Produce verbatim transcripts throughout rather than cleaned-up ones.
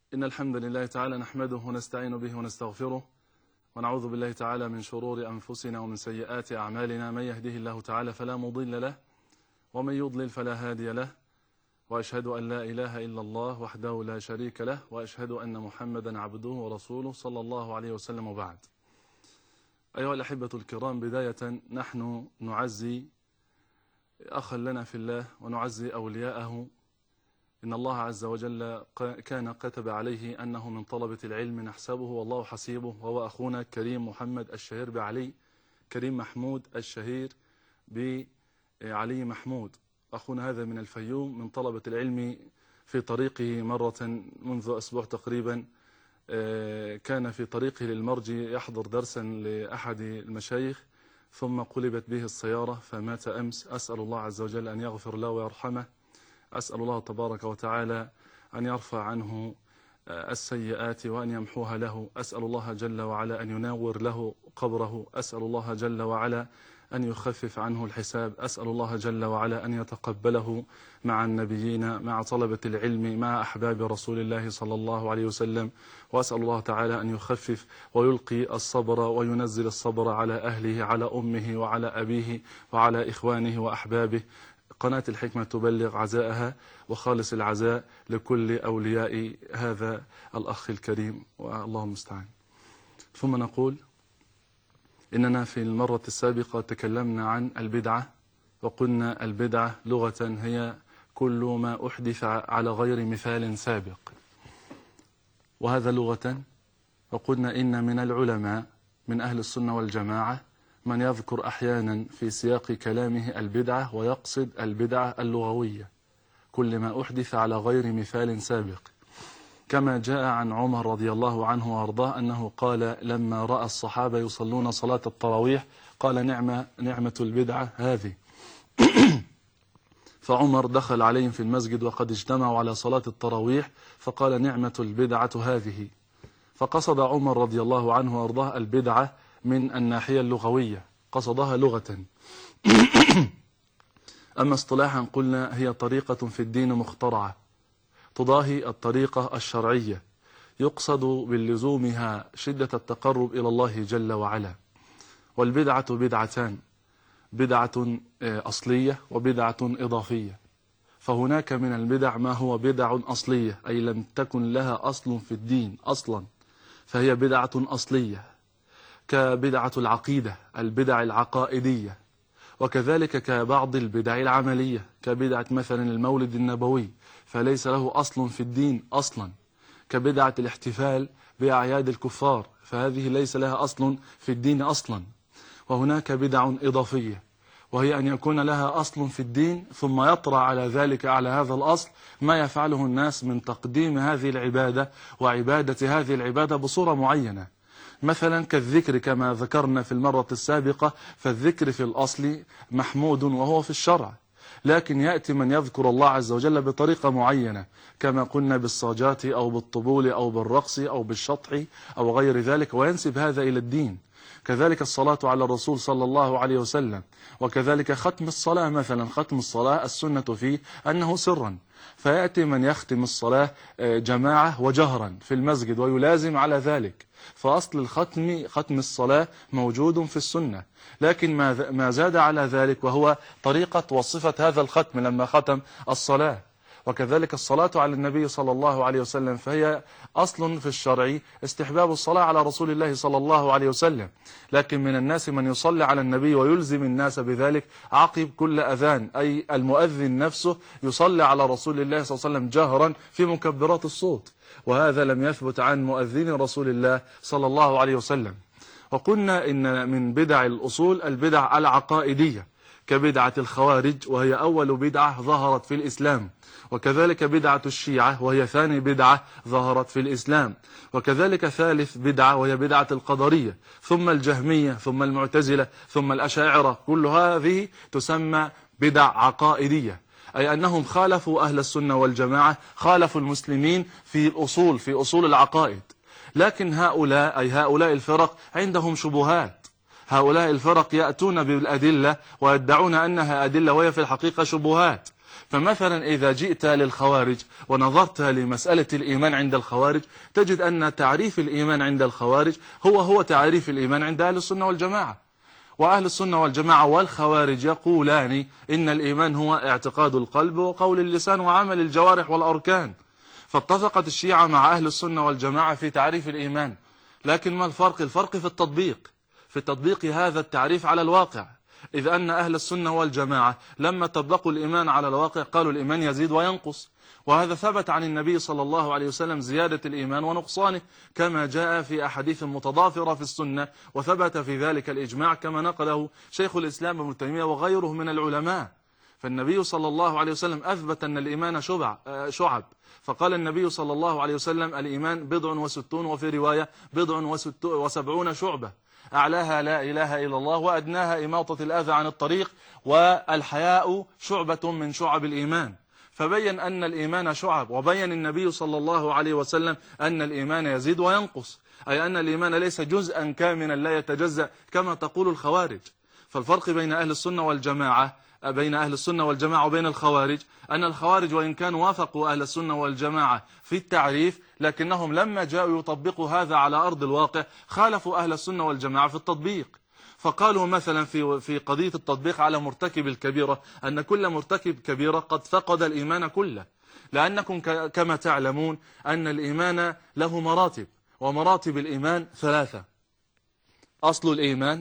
إن الحمد لله تعالى نحمده ونستعين به ونستغفره ونعوذ بالله تعالى من شرور أنفسنا ومن سيئات أعمالنا. من يهده الله تعالى فلا مضل له ومن يضلل فلا هادي له، وأشهد أن لا إله إلا الله وحده لا شريك له، وأشهد أن محمدا عبده ورسوله صلى الله عليه وسلم. وبعد، أيها الأحبة الكرام، بداية نحن نعزي أخا لنا في الله ونعزي أولياءه. إن الله عز وجل كان كتب عليه أنه من طلبة العلم نحسبه والله حسيبه، وهو أخونا كريم محمد الشهير بعلي، كريم محمود الشهير بعلي محمود. أخونا هذا من الفيوم من طلبة العلم في طريقه مرة منذ أسبوع تقريبا، كان في طريقه للمرجي يحضر درسا لأحد المشايخ، ثم قلبت به السيارة فمات أمس. أسأل الله عز وجل أن يغفر له ويرحمه. أسأل الله تبارك وتعالى أن يرفع عنه السيئات وأن يمحوها له. أسأل الله جل وعلا أن ينور له قبره. أسأل الله جل وعلا أن يخفف عنه الحساب. أسأل الله جل وعلا أن يتقبله مع النبيين، مع طلبة العلم، مع أحباب رسول الله صلى الله عليه وسلم. وأسأل الله تعالى أن يخفف ويلقي الصبر وينزل الصبر على أهله، على أمه وعلى أبيه وعلى إخوانه وأحبابه. قناة الحكمة تبلغ عزاءها وخالص العزاء لكل أولياء هذا الأخ الكريم، والله المستعان. ثم نقول إننا في المرة السابقة تكلمنا عن البدعة، وقلنا البدعة لغة هي كل ما أحدث على غير مثال سابق، وهذا لغة. وقلنا إن من العلماء من أهل السنة والجماعة من يذكر أحيانا في سياق كلامه البدعة ويقصد البدعة اللغوية، كل ما أحدث على غير مثال سابق، كما جاء عن عمر رضي الله عنه وارضاه أنه قال لما رأى الصحابة يصلون صلاة التراويح قال نعمة نعمة البدعة هذه. فعمر دخل عليهم في المسجد وقد اجتمعوا على صلاة التراويح فقال نعمة البدعة هذه. فقصد عمر رضي الله عنه وارضاه البدعة من الناحية اللغوية، قصدها لغة. أما اصطلاحا قلنا هي طريقة في الدين مخترعة تضاهي الطريقة الشرعية، يقصد باللزومها شدة التقرب إلى الله جل وعلا. والبدعة بدعتان، بدعة أصلية وبدعة إضافية. فهناك من البدع ما هو بدع أصلية، أي لم تكن لها أصل في الدين أصلا، فهي بدعة أصلية، كبدعة العقيدة، البدع العقائدية. وكذلك كبعض البدع العملية، كبدعة مثلا المولد النبوي، فليس له أصل في الدين أصلا، كبدعة الاحتفال بأعياد الكفار، فهذه ليس لها أصل في الدين أصلا. وهناك بدع إضافية، وهي أن يكون لها أصل في الدين ثم يطرأ على ذلك، على هذا الأصل، ما يفعله الناس من تقديم هذه العبادة وعبادة هذه العبادة بصورة معينة، مثلا كالذكر كما ذكرنا في المرة السابقة. فالذكر في الأصل محمود وهو في الشرع، لكن يأتي من يذكر الله عز وجل بطريقة معينة، كما قلنا بالصاجات أو بالطبول أو بالرقص أو بالشطح أو غير ذلك، وينسب هذا إلى الدين. كذلك الصلاة على الرسول صلى الله عليه وسلم، وكذلك ختم الصلاة مثلا. ختم الصلاة السنة فيه أنه سرا، فيأتي من يختم الصلاة جماعة وجهرا في المسجد ويلازم على ذلك. فأصل الختم ختم الصلاة موجود في السنة، لكن ما زاد على ذلك وهو طريقة وصفة هذا الختم لما ختم الصلاة. وكذلك الصلاة على النبي صلى الله عليه وسلم، فهي أصل في الشرع استحباب الصلاة على رسول الله صلى الله عليه وسلم، لكن من الناس من يصلي على النبي ويلزم الناس بذلك عقب كل أذان، أي المؤذن نفسه يصلي على رسول الله صلى الله عليه وسلم جهرا في مكبرات الصوت، وهذا لم يثبت عن مؤذن رسول الله صلى الله عليه وسلم. وقلنا إن من بدع الأصول البدع العقائدية، كبدعة الخوارج وهي أول بدعة ظهرت في الإسلام، وكذلك بدعة الشيعة وهي ثاني بدعة ظهرت في الإسلام، وكذلك ثالث بدعة وهي بدعة القدرية، ثم الجهمية، ثم المعتزلة، ثم الأشاعرة. كل هذه تسمى بدع عقائدية، أي أنهم خالفوا أهل السنة والجماعة، خالفوا المسلمين في الأصول، في أصول العقائد. لكن هؤلاء أي هؤلاء الفرق عندهم شبهات، هؤلاء الفرق يأتون بالأدلة ويدعون أنها أدلة وهي في الحقيقة شبهات. فمثلا إذا جئت للخوارج ونظرت لمسألة الإيمان عند الخوارج تجد أن تعريف الإيمان عند الخوارج هو هو تعريف الإيمان عند أهل السنة والجماعة. وأهل السنة والجماعة والخوارج يقولان إن الإيمان هو اعتقاد القلب وقول اللسان وعمل الجوارح والأركان. فاتفقت الشيعة مع أهل السنة والجماعة في تعريف الإيمان، لكن ما الفرق؟ الفرق في التطبيق، في تطبيق هذا التعريف على الواقع. إذ أن أهل السنة والجماعة لما طبقوا الإيمان على الواقع قالوا الإيمان يزيد وينقص، وهذا ثبت عن النبي صلى الله عليه وسلم زيادة الإيمان ونقصانه كما جاء في أحاديث متضافرة في السنة، وثبت في ذلك الإجماع كما نقله شيخ الإسلام ابن تيمية وغيره من العلماء. فالنبي صلى الله عليه وسلم أثبت أن الإيمان شعب, شعب فقال النبي صلى الله عليه وسلم الإيمان بضع وستون، وفي رواية بضع وسبعون شعبة، أعلاها لا إله إلا الله وأدناها إماطة الأذى عن الطريق، والحياء شعبة من شعب الإيمان. فبين أن الإيمان شعب، وبين النبي صلى الله عليه وسلم أن الإيمان يزيد وينقص، أي أن الإيمان ليس جزءا كاملا لا يتجزأ كما تقول الخوارج. فالفرق بين أهل السنة والجماعة بين أهل السنة والجماعة وبين الخوارج أن الخوارج وإن كانوا وافقوا أهل السنة والجماعة في التعريف، لكنهم لما جاءوا يطبقوا هذا على أرض الواقع خالفوا أهل السنة والجماعة في التطبيق. فقالوا مثلا في في قضية التطبيق على مرتكب الكبيرة أن كل مرتكب كبيرة قد فقد الإيمان كله، لأنكم كما تعلمون أن الإيمان له مراتب، ومراتب الإيمان ثلاثة. أصل الإيمان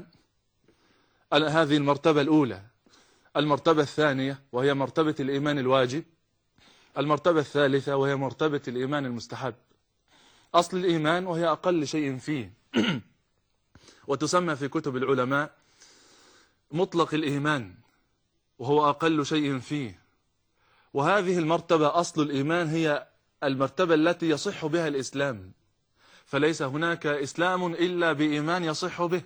هذه المرتبة الأولى، المرتبة الثانية وهي مرتبة الإيمان الواجب، المرتبة الثالثة وهي مرتبة الإيمان المستحب. أصل الإيمان وهي أقل شيء فيه وتسمى في كتب العلماء مطلق الإيمان وهو أقل شيء فيه. وهذه المرتبة أصل الإيمان هي المرتبة التي يصح بها الإسلام، فليس هناك إسلام إلا بإيمان يصح به،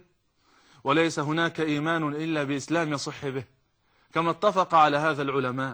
وليس هناك إيمان إلا بإسلام يصح به، كما اتفق على هذا العلماء.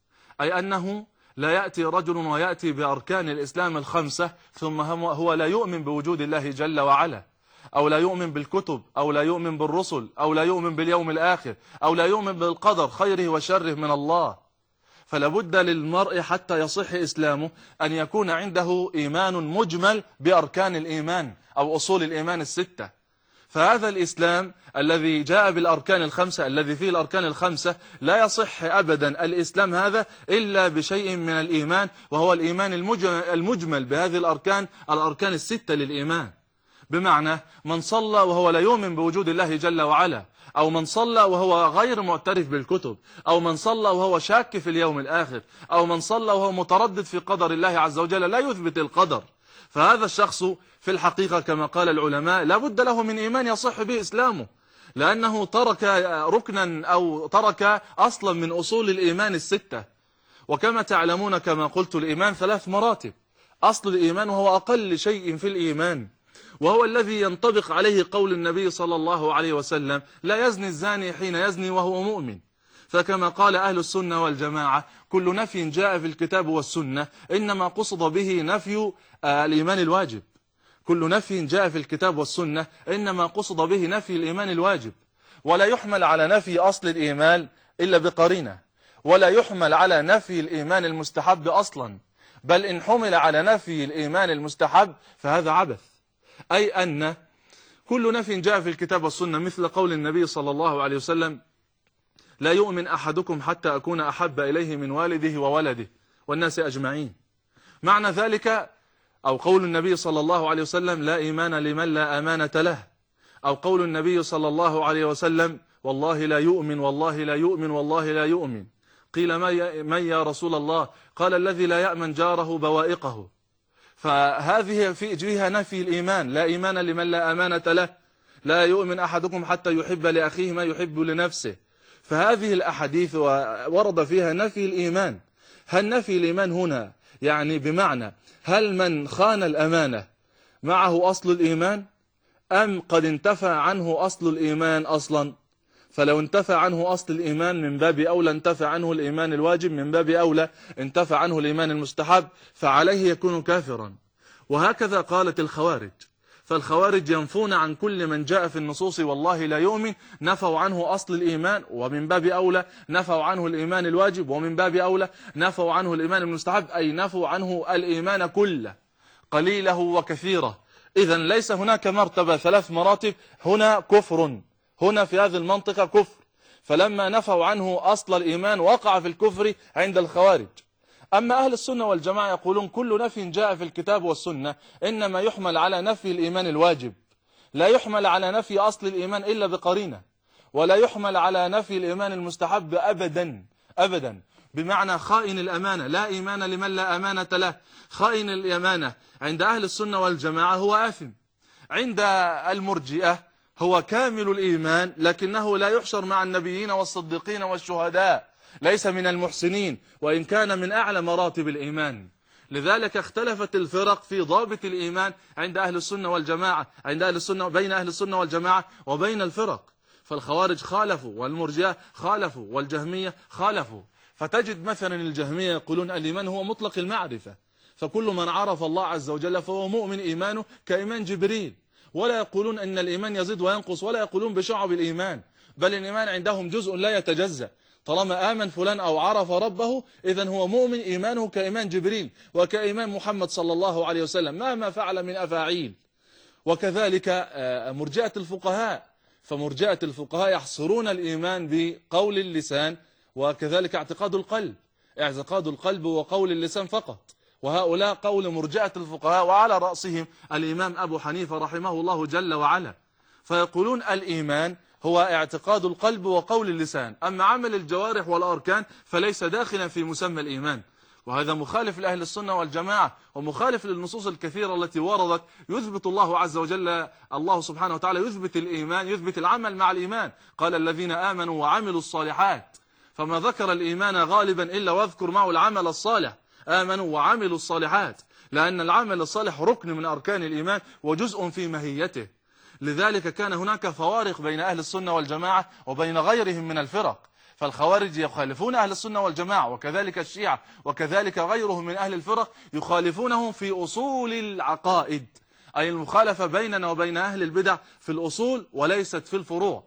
أي أنه لا يأتي رجل ويأتي بأركان الإسلام الخمسة ثم هو لا يؤمن بوجود الله جل وعلا، أو لا يؤمن بالكتب، أو لا يؤمن بالرسل، أو لا يؤمن باليوم الآخر، أو لا يؤمن بالقدر خيره وشره من الله. فلا بد للمرء حتى يصح إسلامه أن يكون عنده إيمان مجمل بأركان الإيمان أو أصول الإيمان الستة. فهذا الإسلام الذي جاء بالأركان الخمسة، الذي فيه الأركان الخمسة، لا يصح أبدا الإسلام هذا إلا بشيء من الإيمان، وهو الإيمان المجمل بهذه الأركان، الأركان الستة للإيمان. بمعنى من صلى وهو لا يؤمن بوجود الله جل وعلا، أو من صلى وهو غير معترف بالكتب، أو من صلى وهو شاك في اليوم الآخر، أو من صلى وهو متردد في قدر الله عز وجل لا يثبت القدر، فهذا الشخص في الحقيقة كما قال العلماء لا بد له من إيمان يصح به إسلامه، لأنه ترك ركنا أو ترك أصلا من أصول الإيمان الستة. وكما تعلمون كما قلت الإيمان ثلاث مراتب. أصل الإيمان وهو أقل شيء في الإيمان، وهو الذي ينطبق عليه قول النبي صلى الله عليه وسلم لا يزني الزاني حين يزني وهو مؤمن. فكما قال أهل السنة والجماعة كل نفي جاء في الكتاب والسنة إنما قصد به نفي الإيمان الواجب. كل نفي جاء في الكتاب والسنة إنما قصد به نفي الإيمان الواجب، ولا يحمل على نفي أصل الإيمان إلا بقرينة، ولا يحمل على نفي الإيمان المستحب أصلا، بل إن حمل على نفي الإيمان المستحب فهذا عبث. أي أن كل نفي جاء في الكتاب والسنة مثل قول النبي صلى الله عليه وسلم لا يؤمن أحدكم حتى أكون أحب إليه من والده وولده والناس أجمعين. معنى ذلك أو قول النبي صلى الله عليه وسلم لا إيمان لمن لا أمانة له، أو قول النبي صلى الله عليه وسلم والله لا يؤمن والله لا يؤمن والله لا يؤمن. قيل من يا رسول الله؟ قال الذي لا يأمن جاره بوائقه. فهذه فيها نفي الإيمان، لا إيمان لمن لا أمانة له، لا يؤمن أحدكم حتى يحب لأخيه ما يحب لنفسه. فهذه الأحاديث ورد فيها نفي الإيمان. هل نفي الإيمان هنا يعني بمعنى هل من خان الأمانة معه أصل الإيمان، أم قد انتفى عنه أصل الإيمان أصلا؟ فلو انتفى عنه أصل الإيمان من باب أولى انتفى عنه الإيمان الواجب، من باب أولى انتفى عنه الإيمان المستحب، فعليه يكون كافرا. وهكذا قالت الخوارج. فالخوارج ينفون عن كل من جاء في النصوص والله لا يؤمن، نفوا عنه أصل الإيمان، ومن باب أولى نفوا عنه الإيمان الواجب، ومن باب أولى نفوا عنه الإيمان المستحب، أي نفوا عنه الإيمان كله قليله وكثيره. إذن ليس هناك مرتبة، ثلاث مراتب، هنا كفر، هنا في هذه المنطقة كفر. فلما نفوا عنه أصل الإيمان وقع في الكفر عند الخوارج. أما أهل السنة والجماعة يقولون كل نفي جاء في الكتاب والسنة إنما يحمل على نفي الإيمان الواجب، لا يحمل على نفي أصل الإيمان إلا بقرينة، ولا يحمل على نفي الإيمان المستحب أبدا أبدا. بمعنى خائن الأمانة لا إيمان لمن لا أمانة له. خائن الأمانة عند أهل السنة والجماعة هو آثم. عند المرجئة هو كامل الإيمان لكنه لا يحشر مع النبيين والصديقين والشهداء، ليس من المحسنين وإن كان من أعلى مراتب الإيمان. لذلك اختلفت الفرق في ضابط الإيمان عند أهل السنة والجماعة، عند أهل السنة بين أهل السنة والجماعة وبين الفرق. فالخوارج خالفوا، والمرجئة خالفوا، والجهمية خالفوا. فتجد مثلا الجهمية يقولون الإيمان هو مطلق المعرفة، فكل من عرف الله عز وجل فهو مؤمن إيمانه كإيمان جبريل. ولا يقولون أن الإيمان يزيد وينقص، ولا يقولون بشعب الإيمان، بل الإيمان عندهم جزء لا يتجزأ. طالما آمن فلان أو عرف ربه إذن هو مؤمن إيمانه كإيمان جبريل وكإيمان محمد صلى الله عليه وسلم مهما فعل من أفاعيل. وكذلك مرجئة الفقهاء، فمرجئة الفقهاء يحصرون الإيمان بقول اللسان وكذلك اعتقاد القلب، اعتقاد القلب وقول اللسان فقط. وهؤلاء قول مرجئة الفقهاء، وعلى رأسهم الإمام أبو حنيفة رحمه الله جل وعلا. فيقولون الإيمان هو اعتقاد القلب وقول اللسان، أما عمل الجوارح والأركان فليس داخلا في مسمى الإيمان. وهذا مخالف لأهل السنة والجماعة، ومخالف للنصوص الكثيرة التي وردت يثبت الله عز وجل، الله سبحانه وتعالى يثبت الإيمان، يثبت العمل مع الإيمان. قال الذين آمنوا وعملوا الصالحات، فما ذكر الإيمان غالبا إلا واذكر معه العمل الصالح، آمنوا وعملوا الصالحات، لأن العمل الصالح ركن من أركان الإيمان وجزء في ماهيته. لذلك كان هناك فوارق بين أهل السنة والجماعة وبين غيرهم من الفرق. فالخوارج يخالفون أهل السنة والجماعة، وكذلك الشيعة، وكذلك غيرهم من أهل الفرق يخالفونهم في أصول العقائد، أي المخالفة بيننا وبين أهل البدع في الأصول وليست في الفروع.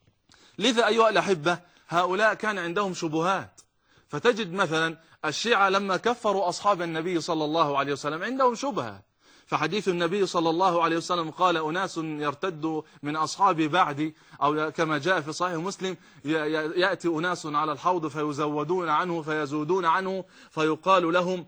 لذا أيها الأحبة هؤلاء كان عندهم شبهات. فتجد مثلا الشيعة لما كفروا أصحاب النبي صلى الله عليه وسلم عندهم شبهة. فحديث النبي صلى الله عليه وسلم قال أناس يرتدوا من أصحابي بعدي، أو كما جاء في صحيح مسلم يأتي أناس على الحوض فيزودون عنه فيزودون عنه فيقال لهم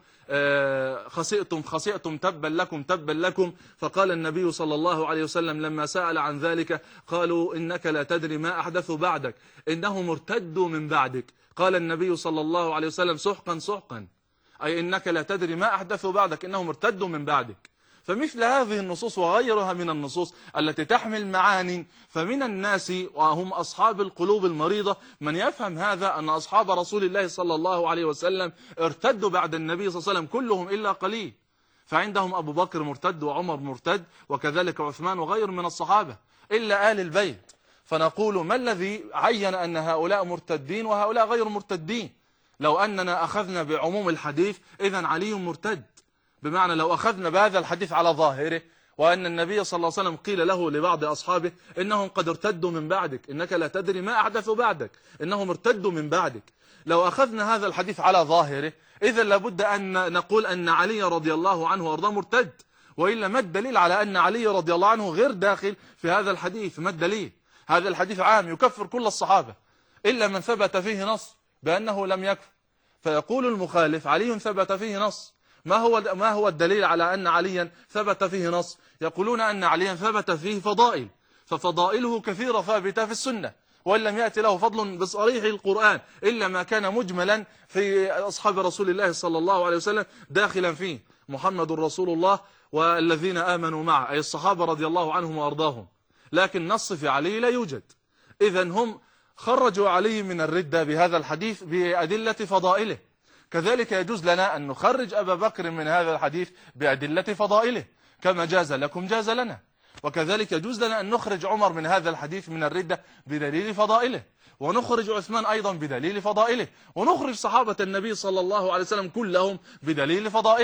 خسئتم خسئتم تبا لكم تبا لكم. فقال النبي صلى الله عليه وسلم لما سأل عن ذلك قالوا إنك لا تدري ما أحدثوا بعدك، إنهم ارتدوا من بعدك. قال النبي صلى الله عليه وسلم سحقا سحقا، أي إنك لا تدري ما أحدثوا بعدك، إنهم ارتدوا من بعدك. فمثل هذه النصوص وغيرها من النصوص التي تحمل معاني، فمن الناس وهم أصحاب القلوب المريضة من يفهم هذا أن أصحاب رسول الله صلى الله عليه وسلم ارتدوا بعد النبي صلى الله عليه وسلم كلهم إلا قليل. فعندهم أبو بكر مرتد وعمر مرتد وكذلك عثمان وغير من الصحابة إلا آل البيت. فنقول ما الذي عين أن هؤلاء مرتدين وهؤلاء غير مرتدين؟ لو أننا أخذنا بعموم الحديث إذن علي مرتد، بمعنى لو أخذنا بهذا الحديث على ظاهره وأن النبي صلى الله عليه وسلم قيل له لبعض أصحابه إنهم قد ارتدوا من بعدك، إنك لا تدري ما أحدثوا بعدك، إنهم ارتدوا من بعدك. لو أخذنا هذا الحديث على ظاهره إذا لابد أن نقول أن علي رضي الله عنه وارضاه مرتد، وإلا ما الدليل على أن علي رضي الله عنه غير داخل في هذا الحديث؟ ما الدليل؟ هذا الحديث عام يكفر كل الصحابة إلا من ثبت فيه نص بأنه لم يكفر. فيقول المخالف علي ثبت فيه نص، ما هو ما هو الدليل على أن عليا ثبت فيه نص؟ يقولون أن عليا ثبت فيه فضائل، ففضائله كثيرة ثابتة في السنة، وإن لم يأتي له فضل بصريح القرآن إلا ما كان مجملا في أصحاب رسول الله صلى الله عليه وسلم داخلا فيه محمد رسول الله والذين آمنوا معه، أي الصحابة رضي الله عنهم وأرضاهم. لكن نص في علي لا يوجد. إذن هم خرجوا علي من الردة بهذا الحديث بأدلة فضائله. كذلك يجوز لنا أن نخرج أبا بكر من هذا الحديث بأدلة فضائله، كما جاز لكم جاز لنا. وكذلك يجوز لنا أن نخرج عمر من هذا الحديث من الردة بدليل فضائله، ونخرج عثمان أيضا بدليل فضائله، ونخرج صحابة النبي صلى الله عليه وسلم كلهم بدليل فضائله.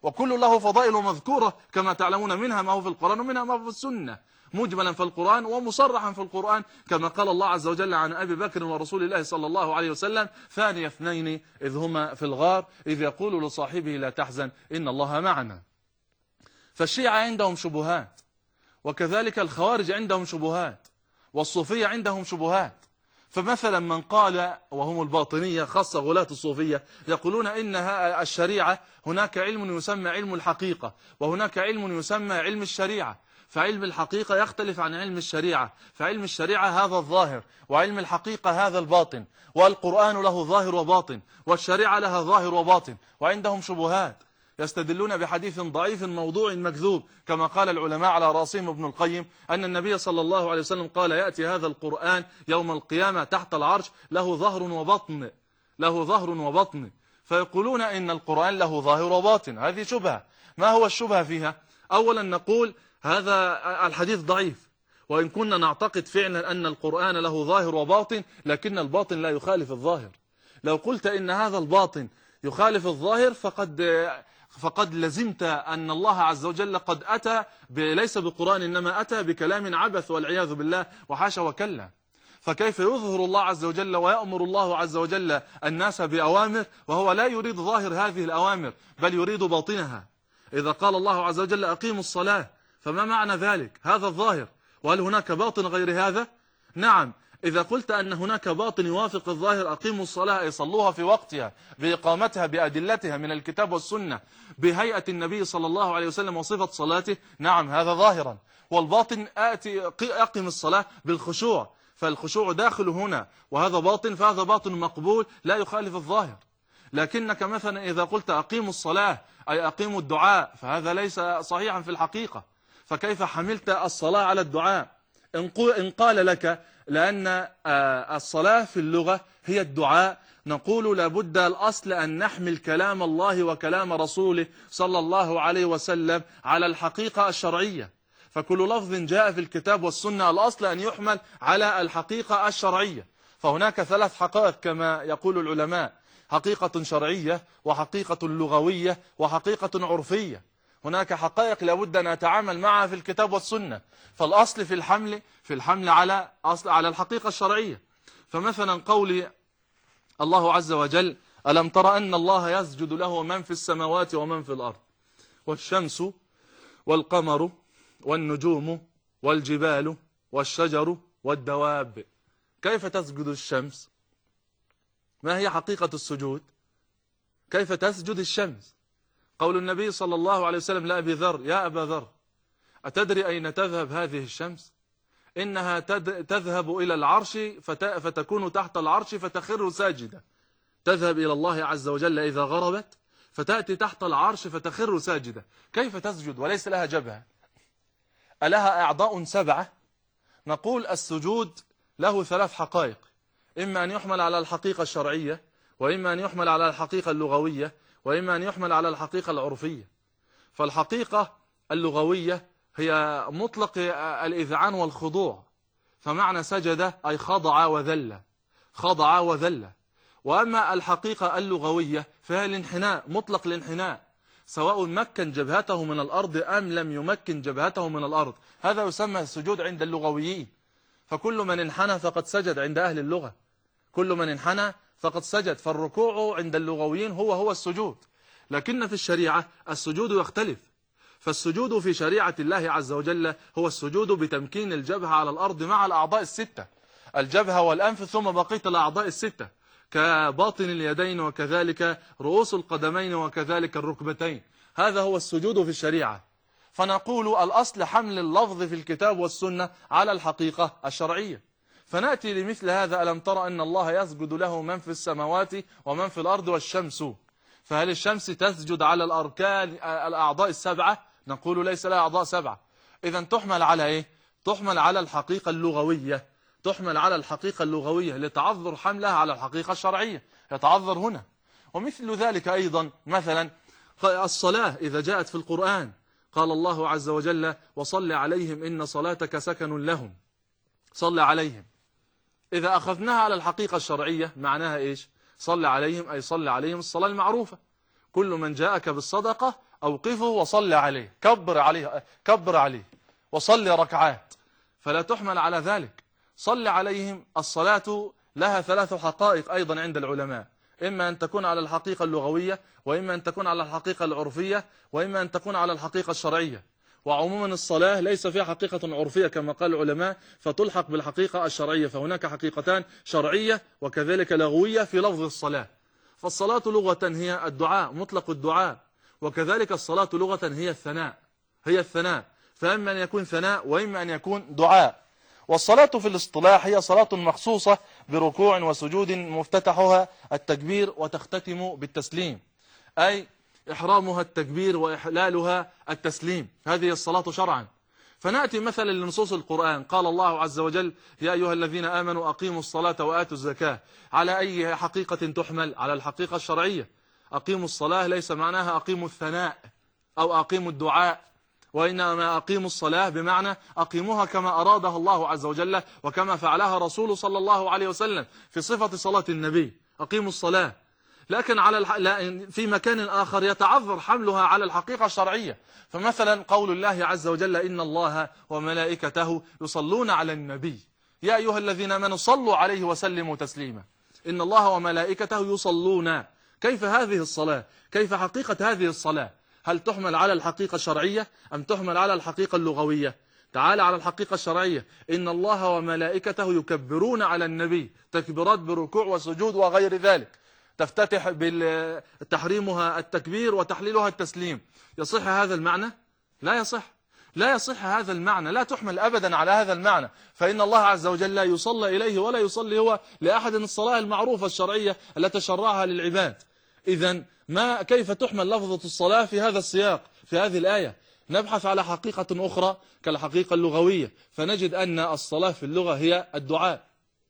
وكل له فضائل مذكورة كما تعلمون، منها ما هو في القرآن ومنها ما هو في السنة، مجملا في القرآن ومصرحا في القرآن، كما قال الله عز وجل عن أبي بكر ورسول الله صلى الله عليه وسلم: ثاني اثنين إذ هما في الغار إذ يقول لصاحبه لا تحزن إن الله معنا. فالشيعة عندهم شبهات، وكذلك الخوارج عندهم شبهات، والصوفية عندهم شبهات. فمثلا من قال، وهم الباطنية خاصة غلاة الصوفية، يقولون إن الشريعة هناك علم يسمى علم الحقيقة، وهناك علم يسمى علم الشريعة، فعلم الحقيقة يختلف عن علم الشريعة، فعلم الشريعة هذا الظاهر، وعلم الحقيقة هذا الباطن، والقرآن له ظاهر وباطن، والشريعة لها ظاهر وباطن، وعندهم شبهات. يستدلون بحديث ضعيف موضوع مكذوب، كما قال العلماء على راسهم ابن القيم أن النبي صلى الله عليه وسلم قال: يأتي هذا القرآن يوم القيامة تحت العرش له ظهر وبطن، له ظهر وبطن. فيقولون إن القرآن له ظاهر وباطن. هذه شبهة. ما هو الشبهة فيها؟ أولا نقول هذا الحديث ضعيف، وإن كنا نعتقد فعلا أن القرآن له ظاهر وباطن، لكن الباطن لا يخالف الظاهر. لو قلت إن هذا الباطن يخالف الظاهر فقد فقد لزمت أن الله عز وجل قد أتى ليس بقرآن إنما أتى بكلام عبث والعياذ بالله، وحاشا وكلا. فكيف يظهر الله عز وجل ويأمر الله عز وجل الناس بأوامر وهو لا يريد ظاهر هذه الأوامر بل يريد باطنها؟ إذا قال الله عز وجل أقيموا الصلاة، فما معنى ذلك؟ هذا الظاهر. وهل هناك باطن غير هذا؟ نعم. إذا قلت أن هناك باطن يوافق الظاهر، أقيموا الصلاة أي صلوها في وقتها بإقامتها بأدلتها من الكتاب والسنة بهيئة النبي صلى الله عليه وسلم وصفة صلاته، نعم هذا ظاهرا. والباطن آتي أقم الصلاة بالخشوع، فالخشوع داخل هنا، وهذا باطن، فهذا باطن مقبول لا يخالف الظاهر. لكنك مثلا إذا قلت أقيموا الصلاة أي أقيموا الدعاء، فهذا ليس صحيحا في الحقيقة. فكيف حملت الصلاة على الدعاء؟ إن قال لك لأن الصلاة في اللغة هي الدعاء، نقول لابد الأصل أن نحمل كلام الله وكلام رسوله صلى الله عليه وسلم على الحقيقة الشرعية. فكل لفظ جاء في الكتاب والسنة الأصل أن يحمل على الحقيقة الشرعية. فهناك ثلاث حقائق كما يقول العلماء: حقيقة شرعية، وحقيقة لغوية، وحقيقة عرفية. هناك حقائق لابد أن نتعامل معها في الكتاب والسنة. فالأصل في الحمل في الحمل على أصل على الحقيقة الشرعية. فمثلا قول الله عز وجل: ألم تر أن الله يسجد له من في السماوات ومن في الأرض والشمس والقمر والنجوم والجبال والشجر والدواب. كيف تسجد الشمس؟ ما هي حقيقة السجود؟ كيف تسجد الشمس؟ قول النبي صلى الله عليه وسلم لأبي ذر: يا أبا ذر أتدري أين تذهب هذه الشمس؟ إنها تذهب إلى العرش فتكون تحت العرش فتخر ساجدة. تذهب إلى الله عز وجل إذا غربت فتأتي تحت العرش فتخر ساجدة. كيف تسجد وليس لها جبهة؟ ألها أعضاء سبعة؟ نقول السجود له ثلاث حقائق: إما أن يحمل على الحقيقة الشرعية، وإما أن يحمل على الحقيقة اللغوية، وإما أن يحمل على الحقيقة العرفية. فالحقيقة اللغوية هي مطلق الإذعان والخضوع، فمعنى سجد أي خضع وذل، خضع وذل. وأما الحقيقة اللغوية فهي الانحناء، مطلق الانحناء، سواء مكن جبهته من الأرض أم لم يمكن جبهته من الأرض، هذا يسمى السجود عند اللغويين. فكل من انحنى فقد سجد عند أهل اللغة، كل من انحنى فقد سجد. فالركوع عند اللغويين هو هو السجود. لكن في الشريعة السجود يختلف. فالسجود في شريعة الله عز وجل هو السجود بتمكين الجبهة على الأرض مع الأعضاء الستة، الجبهة والأنف ثم بقية الأعضاء الستة، كباطن اليدين وكذلك رؤوس القدمين وكذلك الركبتين. هذا هو السجود في الشريعة. فنقول الأصل حمل اللفظ في الكتاب والسنة على الحقيقة الشرعية. فنأتي لمثل هذا: ألم ترى أن الله يسجد له من في السماوات ومن في الأرض والشمس. فهل الشمس تسجد على الأركان الأعضاء السبعة؟ نقول ليس لها أعضاء سبعة. إذا تحمل على إيه؟ تحمل على الحقيقة اللغوية، تحمل على الحقيقة اللغوية لتعذر حملها على الحقيقة الشرعية، يتعذر هنا. ومثل ذلك أيضا مثلا الصلاة إذا جاءت في القرآن قال الله عز وجل: وصل عليهم إن صلاتك سكن لهم. صل عليهم، إذا أخذناها على الحقيقة الشرعية معناها إيش؟ صل عليهم أي صل عليهم الصلاة المعروفة. كل من جاءك بالصدقة أوقفه وصل عليه، كبر عليه كبر عليه وصل ركعات، فلا تحمل على ذلك. صل عليهم. الصلاة لها ثلاث حقائق أيضا عند العلماء، إما أن تكون على الحقيقة اللغوية، وإما أن تكون على الحقيقة العرفية، وإما أن تكون على الحقيقة الشرعية. وعموما الصلاة ليس فيها حقيقة عرفية كما قال العلماء فتلحق بالحقيقة الشرعية، فهناك حقيقتان شرعية وكذلك لغوية في لفظ الصلاة. فالصلاة لغة هي الدعاء، مطلق الدعاء، وكذلك الصلاة لغة هي الثناء، هي الثناء، فإما أن يكون ثناء وإما أن يكون دعاء. والصلاة في الاصطلاح هي صلاة مخصوصة بركوع وسجود مفتتحها التكبير وتختتم بالتسليم، أي إحرامها التكبير وإحلالها التسليم، هذه الصلاة شرعا. فنأتي مثلا لنصوص القرآن، قال الله عز وجل: يا أيها الذين آمنوا أقيموا الصلاة وآتوا الزكاة. على أي حقيقة تحمل؟ على الحقيقة الشرعية. أقيموا الصلاة ليس معناها أقيموا الثناء أو أقيموا الدعاء، وإنما أقيموا الصلاة بمعنى أقيموها كما أرادها الله عز وجل وكما فعلها رسول صلى الله عليه وسلم في صفة صلاة النبي، أقيموا الصلاة. لكن على الح... في مكان آخر يتعذر حملها على الحقيقة الشرعية، فمثلا قول الله عز وجل: إن الله وملائكته يصلون على النبي يا أيها الذين آمنوا صلوا عليه وسلموا تسليما. إن الله وملائكته يصلون، كيف هذه الصلاة؟ كيف حقيقة هذه الصلاة؟ هل تحمل على الحقيقة الشرعية أم تحمل على الحقيقة اللغوية؟ تعال على الحقيقة الشرعية: إن الله وملائكته يكبرون على النبي، تكبيرات بركوع وسجود وغير ذلك، تفتتح بتحريمها التكبير وتحليلها التسليم. يصح هذا المعنى؟ لا يصح، لا يصح هذا المعنى، لا تحمل أبدا على هذا المعنى، فإن الله عز وجل لا يصلى إليه ولا يصلي هو لأحد الصلاة المعروفة الشرعية التي شرعها للعباد. إذن ما كيف تحمل لفظة الصلاة في هذا السياق في هذه الآية؟ نبحث على حقيقة أخرى كالحقيقة اللغوية، فنجد أن الصلاة في اللغة هي الدعاء،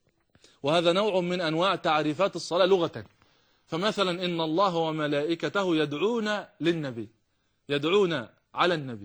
وهذا نوع من أنواع تعريفات الصلاة لغة. فمثلا إن الله وملائكته يدعون للنبي، يدعون على النبي،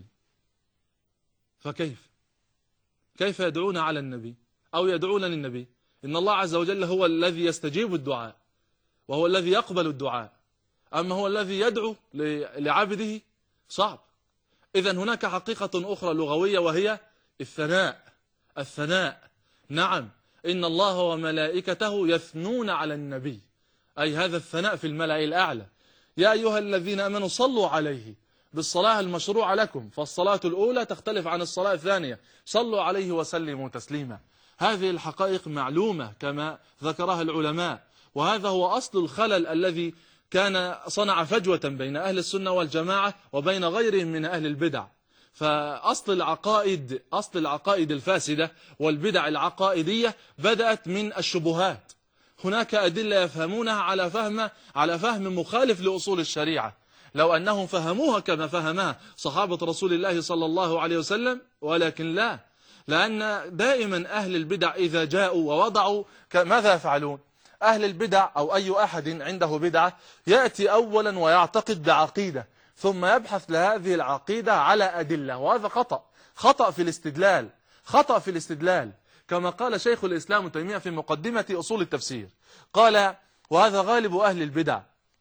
فكيف كيف يدعون على النبي أو يدعون للنبي؟ إن الله عز وجل هو الذي يستجيب الدعاء وهو الذي يقبل الدعاء، أما هو الذي يدعو لعبده صعب. إذن هناك حقيقة أخرى لغوية وهي الثناء، الثناء. نعم، إن الله وملائكته يثنون على النبي، أي هذا الثناء في الملأ الأعلى. يا أيها الذين آمنوا صلوا عليه بالصلاة المشروعة لكم، فالصلاة الأولى تختلف عن الصلاة الثانية، صلوا عليه وسلموا تسليما. هذه الحقائق معلومة كما ذكرها العلماء، وهذا هو أصل الخلل الذي كان صنع فجوة بين أهل السنة والجماعة وبين غيرهم من أهل البدع. فأصل العقائد أصل العقائد الفاسدة والبدع العقائدية بدأت من الشبهات. هناك أدلة يفهمونها على فهم على فهم مخالف لأصول الشريعة، لو أنهم فهموها كما فهمها صحابة رسول الله صلى الله عليه وسلم، ولكن لا، لأن دائما أهل البدع إذا جاءوا ووضعوا ماذا يفعلون؟ أهل البدع أو أي أحد عنده بدعة يأتي أولا ويعتقد بعقيدة ثم يبحث لهذه العقيدة على أدلة، وهذا خطأ خطأ في الاستدلال خطأ في الاستدلال كما قال شيخ الإسلام ابن تيمية في مقدمة أصول التفسير، قال: وهذا غالب أهل البدع،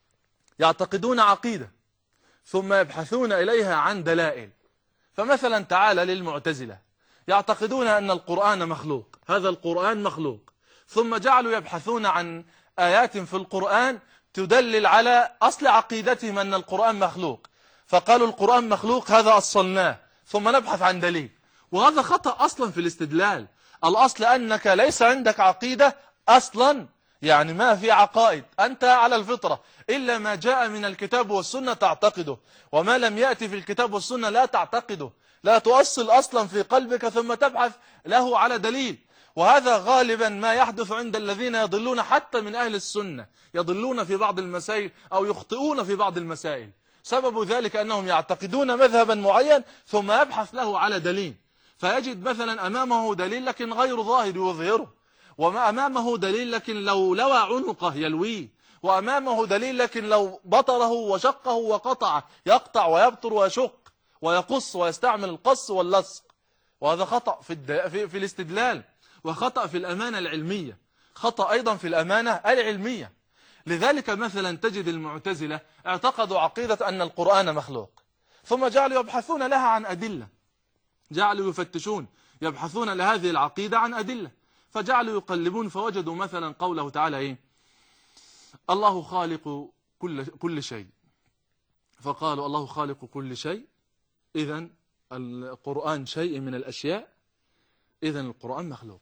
يعتقدون عقيدة ثم يبحثون إليها عن دلائل. فمثلا تعالى للمعتزلة، يعتقدون أن القرآن مخلوق، هذا القرآن مخلوق، ثم جعلوا يبحثون عن آيات في القرآن تدلل على أصل عقيدتهم أن القرآن مخلوق، فقالوا القرآن مخلوق هذا أصلناه ثم نبحث عن دليل، وهذا خطأ أصلا في الاستدلال. الأصل أنك ليس عندك عقيدة أصلا، يعني ما في عقائد، أنت على الفطرة، إلا ما جاء من الكتاب والسنة تعتقده، وما لم يأتي في الكتاب والسنة لا تعتقده، لا تؤصل أصلا في قلبك ثم تبحث له على دليل. وهذا غالبا ما يحدث عند الذين يضلون حتى من أهل السنة، يضلون في بعض المسائل أو يخطئون في بعض المسائل، سبب ذلك أنهم يعتقدون مذهبا معين ثم يبحث له على دليل، فيجد مثلا أمامه دليل لكن غير ظاهر يظهره، وما أمامه دليل لكن لو لوى عنقه يلويه، وأمامه دليل لكن لو بطره وشقه وقطعه يقطع ويبطر ويشق ويقص ويستعمل القص واللصق. وهذا خطأ في, الد... في... في الاستدلال، وخطأ في الأمانة العلمية، خطأ أيضا في الأمانة العلمية. لذلك مثلا تجد المعتزلة اعتقدوا عقيدة أن القرآن مخلوق، ثم جعلوا يبحثون لها عن أدلة، جعلوا يفتشون يبحثون لهذه العقيدة عن أدلة، فجعلوا يقلبون فوجدوا مثلا قوله تعالى إيه؟ الله خالق كل كل شيء، فقالوا الله خالق كل شيء، إذن القرآن شيء من الأشياء، إذن القرآن مخلوق.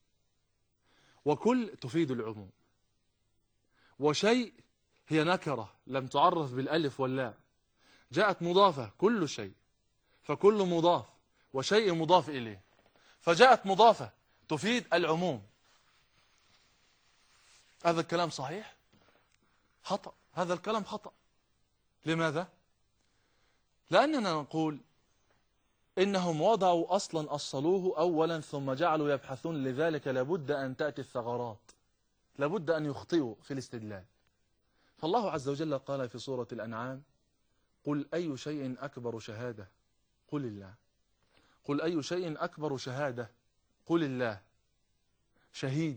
وكل تفيد العموم، وشيء هي نكرة لم تعرف بالألف واللام، جاءت مضافة كل شيء، فكل مضاف، وشيء مضاف إليه، فجاءت مضافة تفيد العموم. هذا الكلام صحيح؟ خطأ، هذا الكلام خطأ. لماذا؟ لأننا نقول إنهم وضعوا أصلا أصلوه أولا ثم جعلوا يبحثون، لذلك لابد أن تأتي الثغرات، لابد أن يخطئوا في الاستدلال. فالله عز وجل قال في سورة الأنعام: قل أي شيء أكبر شهادة قل الله. قل أي شيء أكبر شهادة قل الله. شهيد،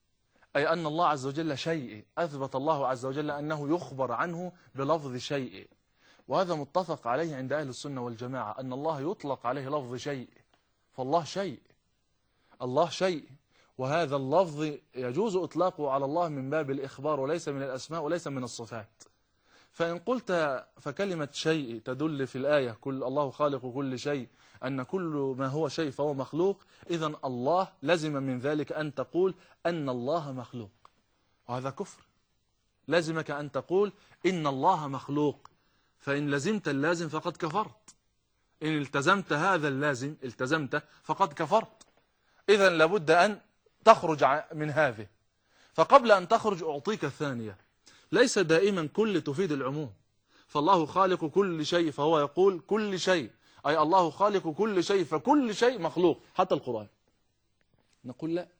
أي أن الله عز وجل شيء، أثبت الله عز وجل أنه يخبر عنه بلفظ شيء، وهذا متفق عليه عند أهل السنة والجماعة، أن الله يطلق عليه لفظ شيء، فالله شيء، الله شيء، وهذا اللفظ يجوز إطلاقه على الله من باب الإخبار وليس من الأسماء وليس من الصفات. فإن قلت فكلمة شيء تدل في الآية كل الله خالق كل شيء أن كل ما هو شيء فهو مخلوق، إذن الله لزم من ذلك أن تقول أن الله مخلوق، وهذا كفر. لزمك أن تقول إن الله مخلوق، فإن لزمت اللازم فقد كفرت، إن التزمت هذا اللازم التزمت فقد كفرت. إذن لابد أن تخرج من هذه. فقبل أن تخرج أعطيك الثانية، ليس دائما كل تفيد العموم، فالله خالق كل شيء فهو يقول كل شيء، أي الله خالق كل شيء فكل شيء مخلوق حتى القرآن. نقول لا،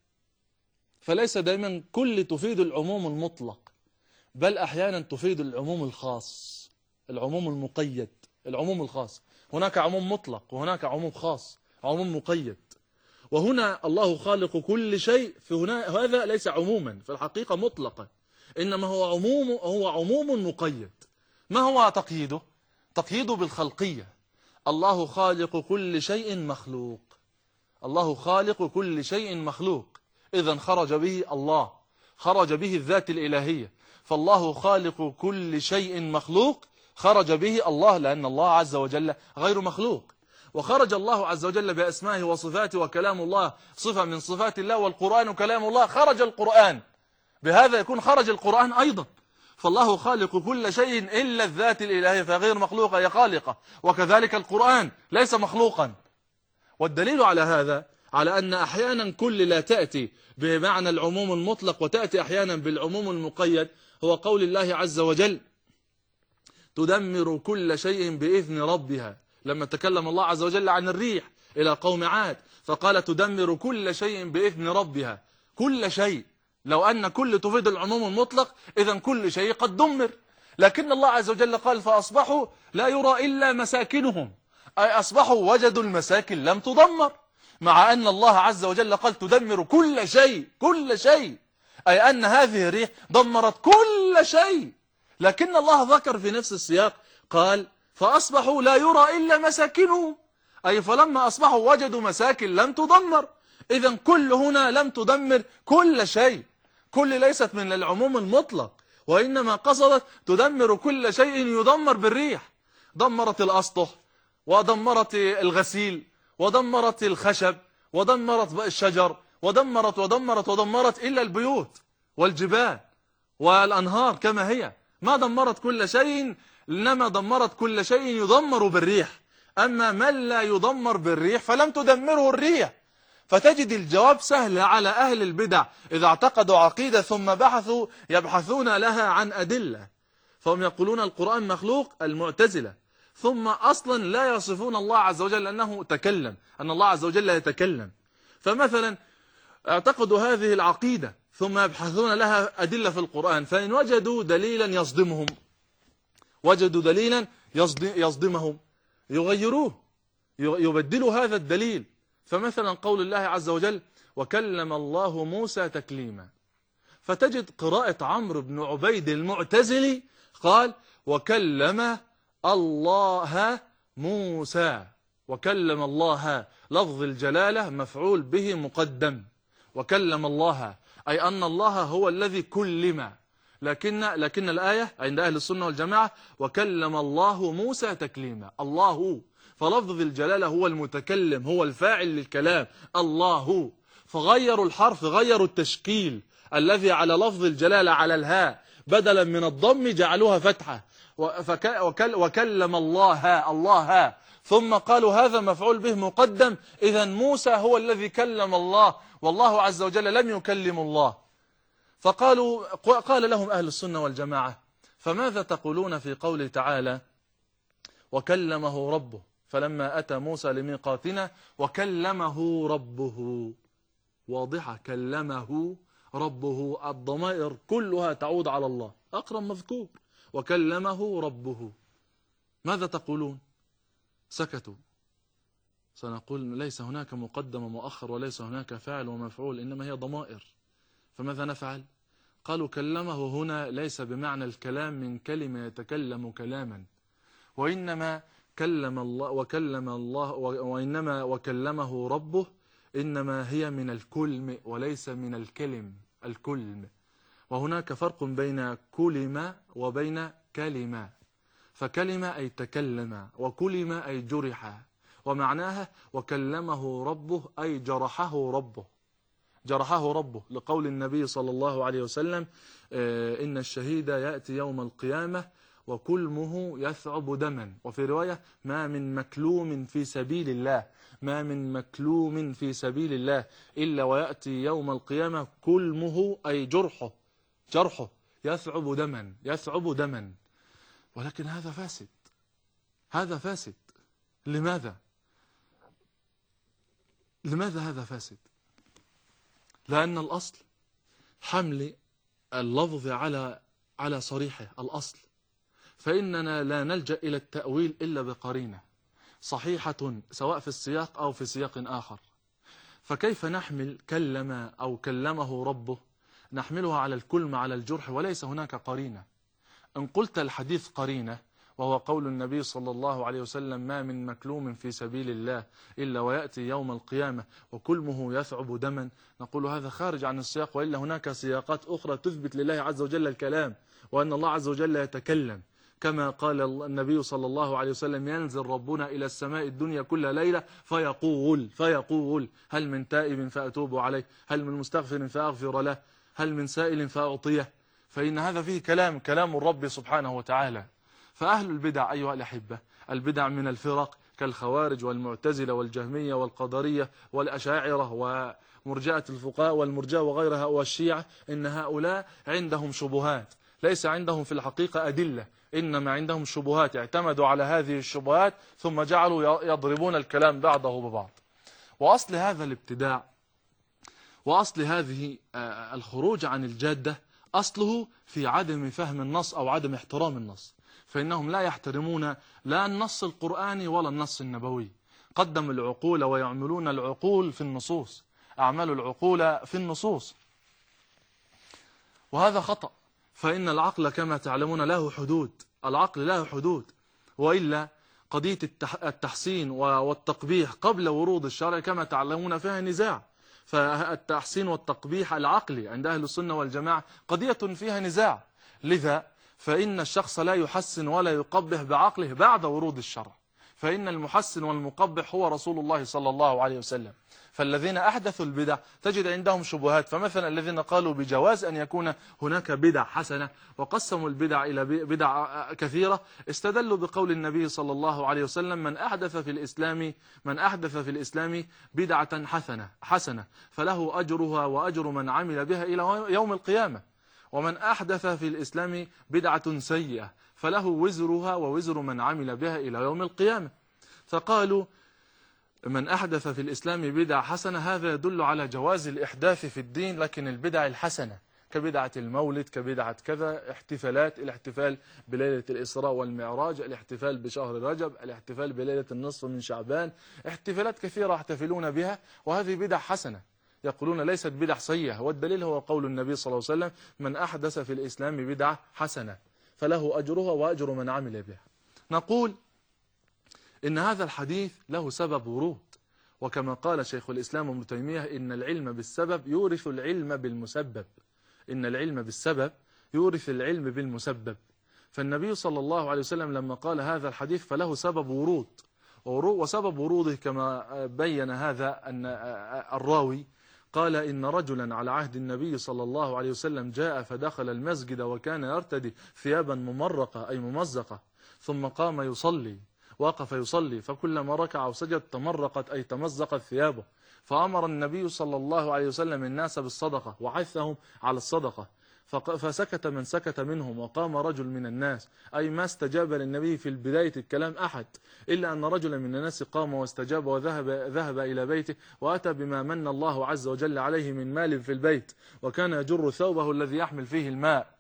فليس دائما كل تفيد العموم المطلق، بل أحيانا تفيد العموم الخاص، العموم المقيد، العموم الخاص. هناك عموم مطلق وهناك عموم خاص، عموم مقيد. وهنا الله خالق كل شيء، في هنا هذا ليس عموما في الحقيقة مطلقا، إنما هو عموم، هو عموم مقيد. ما هو تقييده؟ تقييده بالخلقية. الله خالق كل شيء مخلوق، الله خالق كل شيء مخلوق، إذن خرج به الله، خرج به الذات الإلهية. فالله خالق كل شيء مخلوق خرج به الله، لأن الله عز وجل غير مخلوق. وخرج الله عز وجل بأسمائه وصفاته، وكلام الله صفة من صفات الله، والقرآن كلام الله، خرج القرآن، بهذا يكون خرج القرآن أيضا. فالله خالق كل شيء إلا الذات الإلهية فغير مخلوقة، هي خالقة، وكذلك القرآن ليس مخلوقا. والدليل على هذا على أن أحيانا كل لا تأتي بمعنى العموم المطلق وتأتي أحيانا بالعموم المقيد، هو قول الله عز وجل: تدمر كل شيء بإذن ربها. لما تكلم الله عز وجل عن الريح إلى قوم عاد فقال: تدمر كل شيء بإذن ربها. كل شيء، لو أن كل تفيد العموم المطلق إذن كل شيء قد دمر، لكن الله عز وجل قال: فأصبحوا لا يرى إلا مساكنهم، أي أصبحوا وجدوا المساكن لم تدمر، مع أن الله عز وجل قال: تدمر كل شيء، كل شيء، أي أن هذه الريح دمرت كل شيء. لكن الله ذكر في نفس السياق قال: فأصبحوا لا يرى إلا مساكنهم، أي فلما أصبحوا وجدوا مساكن لم تدمر. إذن كل هنا لم تدمر كل شيء، كل ليست من العموم المطلق، وإنما قصدت تدمر كل شيء يدمر بالريح. دمرت الأسطح، ودمرت الغسيل، ودمرت الخشب، ودمرت الشجر، ودمرت ودمرت ودمرت إلا البيوت والجبال والأنهار كما هي. ما دمرت كل شيء، إنما دمرت كل شيء يدمر بالريح. أما من لا يدمر بالريح فلم تدمره الريح. فتجد الجواب سهل على أهل البدع إذا اعتقدوا عقيدة ثم بحثوا يبحثون لها عن أدلة، فهم يقولون القرآن مخلوق، المعتزلة، ثم أصلا لا يصفون الله عز وجل أنه تكلم، أن الله عز وجل يتكلم. فمثلا اعتقدوا هذه العقيدة ثم يبحثون لها أدلة في القرآن، فإن وجدوا دليلا يصدمهم، وجدوا دليلا يصدمهم يغيروه، يبدلوا هذا الدليل. فمثلا قول الله عز وجل: وكلم الله موسى تكليما، فتجد قراءة عمرو بن عبيد المعتزلي قال: وكلم الله موسى، وكلم الله لفظ الجلالة مفعول به مقدم، وكلم الله أي أن الله هو الذي كلم، لكن لكن الآية عند أهل السنة والجماعة وكلم الله موسى تكليما، الله، فلفظ الجلالة هو المتكلم، هو الفاعل للكلام، الله، فغيروا الحرف، غيروا التشكيل الذي على لفظ الجلالة على الهاء، بدلا من الضم جعلوها فتحة، وكل وكلم الله الله، ثم قالوا هذا مفعول به مقدم، إذا موسى هو الذي كلم الله، والله عز وجل لم يكلم الله. فقالوا قال لهم أهل السنة والجماعة: فماذا تقولون في قوله تعالى وكلمه ربه فلما أتى موسى لميقاتنا وكلمه ربه؟ واضحة، كلمه ربه، الضمائر كلها تعود على الله، أقرب مذكور، وكلمه ربه. ماذا تقولون؟ سكتوا. سنقول ليس هناك مقدم ومؤخر، وليس هناك فاعل ومفعول، إنما هي ضمائر. فماذا نفعل؟ قالوا كلمه هنا ليس بمعنى الكلام من كلمة يتكلم كلاما، وإنما كلم الله وكلم الله وإنما وكلمه ربه إنما هي من الكلم وليس من الكلم، الكلم. وهناك فرق بين كلمة وبين كلمة، فكلمة أي تكلم، وكلمة أي جرح، ومعناها وكلمه ربه أي جرحه ربه، جرحه ربه، لقول النبي صلى الله عليه وسلم إن الشهيد يأتي يوم القيامة وكلمه يثعب دما، وفي رواية ما من مكلوم في سبيل الله، ما من مكلوم في سبيل الله إلا ويأتي يوم القيامة كلمه أي جرحه، جرحه يثعب دما، يثعب دما. ولكن هذا فاسد، هذا فاسد. لماذا؟ لماذا هذا فاسد؟ لأن الأصل حمل اللفظ على على صريحه، الأصل، فإننا لا نلجأ إلى التأويل إلا بقرينة صحيحة سواء في السياق أو في سياق آخر. فكيف نحمل كلم أو كلمه ربه، نحملها على الكلم على الجرح وليس هناك قرينة. إن قلت الحديث قرينة وهو قول النبي صلى الله عليه وسلم ما من مكلوم في سبيل الله إلا ويأتي يوم القيامة وكلمه يثعب دما، نقول هذا خارج عن السياق، وإلا هناك سياقات أخرى تثبت لله عز وجل الكلام، وأن الله عز وجل يتكلم، كما قال النبي صلى الله عليه وسلم ينزل ربنا إلى السماء الدنيا كل ليلة فيقول فيقول هل من تائب فأتوب عليه، هل من مستغفر فأغفر له، هل من سائل فأعطيه. فإن هذا فيه كلام، كلام الرب سبحانه وتعالى. فأهل البدع أيها الأحبة، البدع من الفرق كالخوارج والمعتزلة والجهمية والقدرية والأشاعرة ومرجئة الفقهاء والمرجئة وغيرها والشيعة، إن هؤلاء عندهم شبهات، ليس عندهم في الحقيقة أدلة، إنما عندهم شبهات، اعتمدوا على هذه الشبهات ثم جعلوا يضربون الكلام بعضه ببعض. وأصل هذا الابتداع وأصل هذه الخروج عن الجادة أصله في عدم فهم النص أو عدم احترام النص، فإنهم لا يحترمون لا النص القرآني ولا النص النبوي. قدموا العقول ويعملون العقول في النصوص، أعملوا العقول في النصوص، وهذا خطأ. فإن العقل كما تعلمون له حدود، العقل له حدود، وإلا قضية التحسين والتقبيح قبل ورود الشرع كما تعلمون فيها نزاع. فالتحسين والتقبيح العقلي عند أهل السنة والجماعة قضية فيها نزاع، لذا فإن الشخص لا يحسن ولا يقبح بعقله بعد ورود الشرع، فإن المحسن والمقبح هو رسول الله صلى الله عليه وسلم. فالذين أحدثوا البدع تجد عندهم شبهات، فمثلا الذين قالوا بجواز أن يكون هناك بدع حسنة وقسموا البدع إلى بدع كثيرة، استدلوا بقول النبي صلى الله عليه وسلم من أحدث في الإسلام من أحدث في الإسلام بدعة حسنة حسنة فله أجرها وأجر من عمل بها إلى يوم القيامة، ومن أحدث في الإسلام بدعة سيئة فله وزرها ووزر من عمل بها إلى يوم القيامة. فقالوا من أحدث في الإسلام بدعة حسنة، هذا يدل على جواز الإحداث في الدين، لكن البدع الحسنة كبدعة المولد، كبدعة كذا، احتفالات، الاحتفال بليلة الإسراء والمعراج، الاحتفال بشهر رجب، الاحتفال بليلة النصف من شعبان، احتفالات كثيرة يحتفلون بها، وهذه بدع حسنة، يقولون ليست بدع سيئة. والدليل هو قول النبي صلى الله عليه وسلم من أحدث في الإسلام بدعة حسنة فله أجرها وأجر من عمل بها. نقول إن هذا الحديث له سبب ورود، وكما قال شيخ الإسلام ابن تيمية إن العلم بالسبب يورث العلم بالمسبب، إن العلم بالسبب يورث العلم بالمسبب. فالنبي صلى الله عليه وسلم لما قال هذا الحديث فله سبب ورود، وسبب وروده كما بين هذا أن الراوي قال إن رجلا على عهد النبي صلى الله عليه وسلم جاء فدخل المسجد وكان يرتدي ثيابا ممرقة أي ممزقة، ثم قام يصلي، وقف يصلي، فكلما ركع أو سجد تمرقت أي تمزقت ثيابه، فأمر النبي صلى الله عليه وسلم الناس بالصدقة وحثهم على الصدقة، فسكت من سكت منهم، وقام رجل من الناس، أي ما استجاب للنبي في البداية الكلام أحد، إلا أن رجلا من الناس قام واستجاب وذهب ذهب إلى بيته وأتى بما من الله عز وجل عليه من مال في البيت، وكان يجر ثوبه الذي يحمل فيه الماء،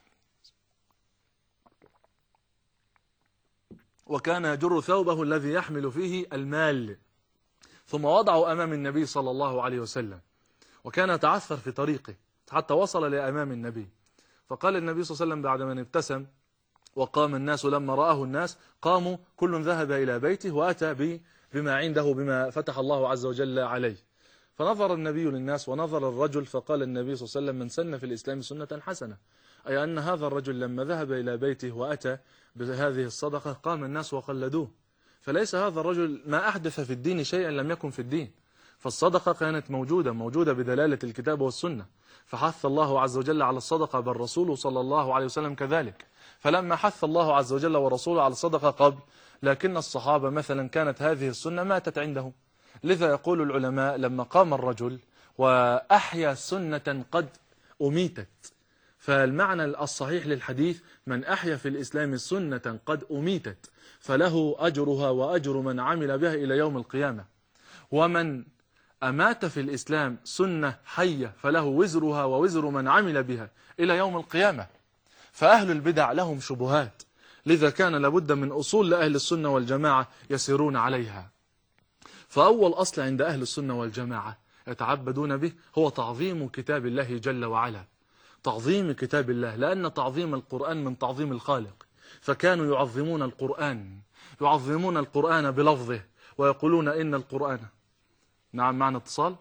وكان يجر ثوبه الذي يحمل فيه المال، ثم وضعه أمام النبي صلى الله عليه وسلم، وكان يتعثر في طريقه حتى وصل لأمام النبي، فقال النبي صلى الله عليه وسلم بعد ما ابتسم وقام الناس، لما رآه الناس قاموا كل ذهب إلى بيته وأتى بما عنده بما فتح الله عز وجل عليه، فنظر النبي للناس ونظر الرجل، فقال النبي صلى الله عليه وسلم من سن في الإسلام سنة حسنة، أي أن هذا الرجل لما ذهب إلى بيته وأتى بهذه الصدقة قام الناس وقلدوه، فليس هذا الرجل ما أحدث في الدين شيئا لم يكن في الدين، فالصدقة كانت موجودة موجودة بدلالة الكتاب والسنة، فحث الله عز وجل على الصدقة بل رسوله صلى الله عليه وسلم كذلك، فلما حث الله عز وجل ورسوله على الصدقة قبل، لكن الصحابة مثلا كانت هذه السنة ماتت عندهم، لذا يقول العلماء لما قام الرجل وأحيا سنة قد أميتت، فالمعنى الصحيح للحديث من أحيا في الإسلام سنة قد أميتت فله أجرها وأجر من عمل بها إلى يوم القيامة، ومن أمات في الإسلام سنة حية فله وزرها ووزر من عمل بها إلى يوم القيامة. فأهل البدع لهم شبهات، لذا كان لابد من أصول لأهل السنة والجماعة يسيرون عليها. فأول أصل عند أهل السنة والجماعة يتعبدون به هو تعظيم كتاب الله جل وعلا، تعظيم كتاب الله، لأن تعظيم القرآن من تعظيم الخالق، فكانوا يعظمون القرآن، يعظمون القرآن بلفظه، ويقولون إن القرآن. نعم، معنا اتصال.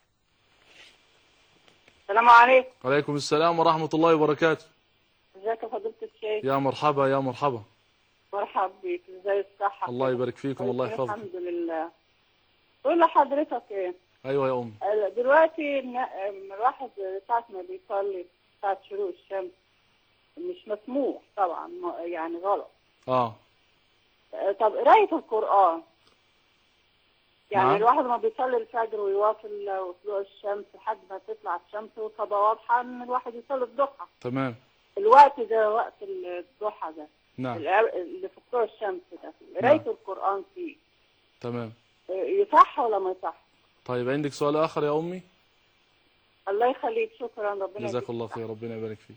السلام عليكم. وعليكم السلام ورحمة الله وبركاته. ازيك يا فضيلة الشيخ؟ يا مرحبا يا مرحبا. مرحبا بيك، ازاي الصحة؟ الله يبارك فيكم والله يحفظكم. الحمد لله. قول لحضرتك ايه؟ ايوه يا ام. دلوقتي الواحد ساعة ما بيصلي ساعة شروق الشمس مش مسموح طبعا، يعني غلط. اه طب قراية القرآن يعني نعم. الواحد ما بيصلي الفجر ويواصل طلوع الشمس لحد ما تطلع الشمس وتبقى واضحة ان الواحد يصلي الضحى. تمام. الوقت ده وقت الضحى ده. نعم. اللي في طلوع الشمس ده قراية نعم. القرآن فيه تمام. يصح ولا ما يصح؟ طيب عندك سؤال آخر يا أمي؟ الله يخليك، شكرا، ربنا جزاك الله خير، ربنا يبارك فيك.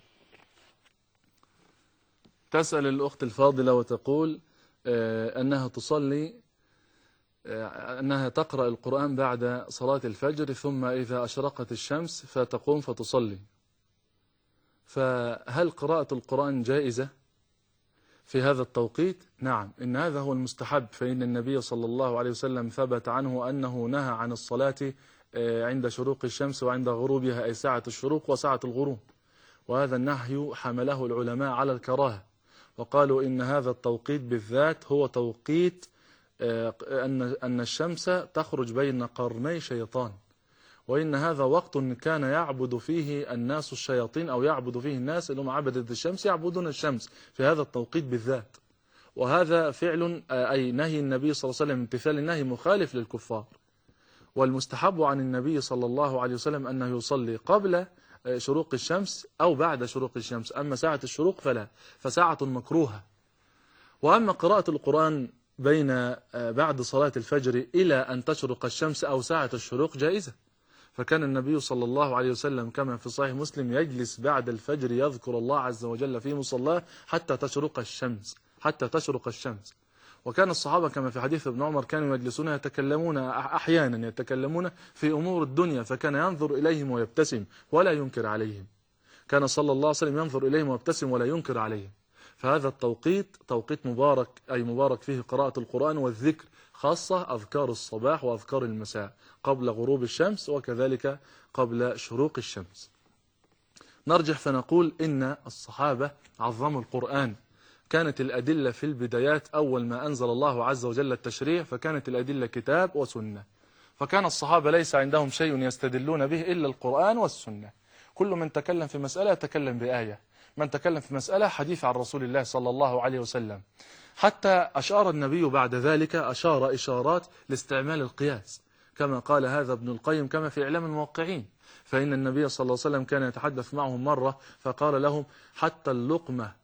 تسأل الأخت الفاضلة وتقول آه أنها تصلي آه أنها تقرأ القرآن بعد صلاة الفجر، ثم إذا أشرقت الشمس فتقوم فتصلي، فهل قراءة القرآن جائزة في هذا التوقيت؟ نعم، إن هذا هو المستحب، فإن النبي صلى الله عليه وسلم ثبت عنه أنه نهى عن الصلاة عند شروق الشمس وعند غروبها، أي ساعة الشروق وساعة الغروب، وهذا النهي حمله العلماء على الكراهة، وقالوا إن هذا التوقيت بالذات هو توقيت أن أن الشمس تخرج بين قرني شيطان، وإن هذا وقت كان يعبد فيه الناس الشياطين، أو يعبد فيه الناس اللي هم عبدة الشمس يعبدون الشمس في هذا التوقيت بالذات، وهذا فعل أي نهي النبي صلى الله عليه وسلم، امتثال النهي مخالف للكفار. والمستحب عن النبي صلى الله عليه وسلم أنه يصلي قبل شروق الشمس أو بعد شروق الشمس، أما ساعة الشروق فلا، فساعة مكروهة. وأما قراءة القرآن بين بعد صلاة الفجر إلى أن تشرق الشمس أو ساعة الشروق جائزة، فكان النبي صلى الله عليه وسلم كما في صحيح مسلم يجلس بعد الفجر يذكر الله عز وجل في مصلاه حتى تشرق الشمس، حتى تشرق الشمس. وكان الصحابة كما في حديث ابن عمر كانوا يجلسون يتكلمون أحيانا يتكلمون في أمور الدنيا، فكان ينظر إليهم ويبتسم ولا ينكر عليهم، كان صلى الله عليه وسلم ينظر إليهم ويبتسم ولا ينكر عليهم. فهذا التوقيت توقيت مبارك، أي مبارك فيه قراءة القرآن والذكر، خاصة أذكار الصباح وأذكار المساء قبل غروب الشمس وكذلك قبل شروق الشمس. نرجح فنقول إن الصحابة عظموا القرآن. كانت الأدلة في البدايات أول ما أنزل الله عز وجل التشريع فكانت الأدلة كتاب وسنة، فكان الصحابة ليس عندهم شيء يستدلون به إلا القرآن والسنة. كل من تكلم في مسألة يتكلم بآية، من تكلم في مسألة حديث عن رسول الله صلى الله عليه وسلم. حتى أشار النبي بعد ذلك أشار إشارات لاستعمال القياس، كما قال هذا ابن القيم كما في إعلام الموقعين، فإن النبي صلى الله عليه وسلم كان يتحدث معهم مرة فقال لهم حتى اللقمة،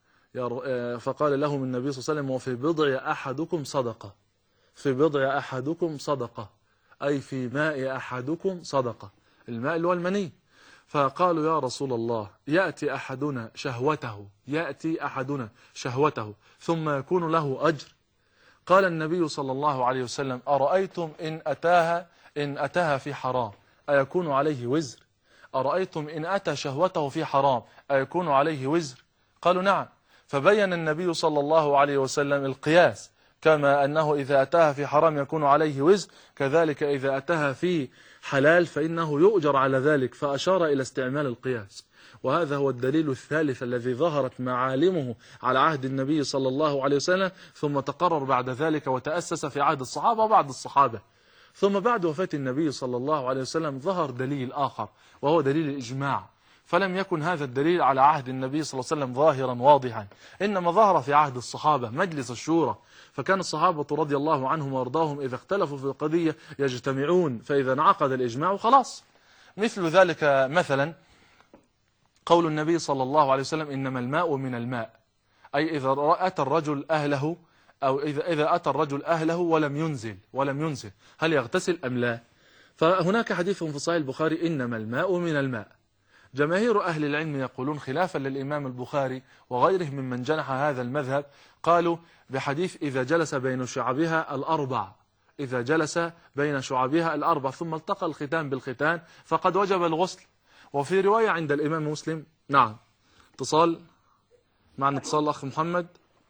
فقال لهم النبي صلى الله عليه وسلم وفي بضع أحدكم صدقة، في بضع أحدكم صدقة أي في ماء أحدكم صدقة، الماء اللي هو المني. فقالوا يا رسول الله يأتي أحدنا شهوته يأتي أحدنا شهوته ثم يكون له أجر؟ قال النبي صلى الله عليه وسلم أرأيتم إن أتاها إن أتاها في حرام أيكون عليه وزر؟ أرأيتم إن أتى شهوته في حرام أيكون عليه وزر؟ قالوا نعم. فبين النبي صلى الله عليه وسلم القياس، كما أنه إذا أتاها في حرام يكون عليه وزر، كذلك إذا أتاها في حلال فإنه يؤجر على ذلك، فأشار إلى استعمال القياس. وهذا هو الدليل الثالث الذي ظهرت معالمه على عهد النبي صلى الله عليه وسلم، ثم تقرر بعد ذلك وتأسس في عهد الصحابة وبعد الصحابة. ثم بعد وفاة النبي صلى الله عليه وسلم ظهر دليل آخر وهو دليل الإجماع، فلم يكن هذا الدليل على عهد النبي صلى الله عليه وسلم ظاهرا واضحا، إنما ظهر في عهد الصحابة مجلس الشورى. فكان الصحابة رضي الله عنهم وارضاهم إذا اختلفوا في القضية يجتمعون، فإذا انعقد الإجماع خلاص. مثل ذلك مثلا قول النبي صلى الله عليه وسلم إنما الماء من الماء، أي إذا أتى الرجل أهله أو إذا إذا أتى الرجل أهله ولم ينزل ولم ينزل هل يغتسل أم لا؟ فهناك حديث في صحيح البخاري إنما الماء من الماء. جماهير أهل العلم يقولون خلافا للإمام البخاري وغيره ممن جنح هذا المذهب، قالوا بحديث إذا جلس بين شعبها الأربع، إذا جلس بين شعبها الأربع ثم التقى الختان بالختان فقد وجب الغسل. وفي رواية عند الإمام مسلم. نعم اتصال معنا، اتصال أخ محمد.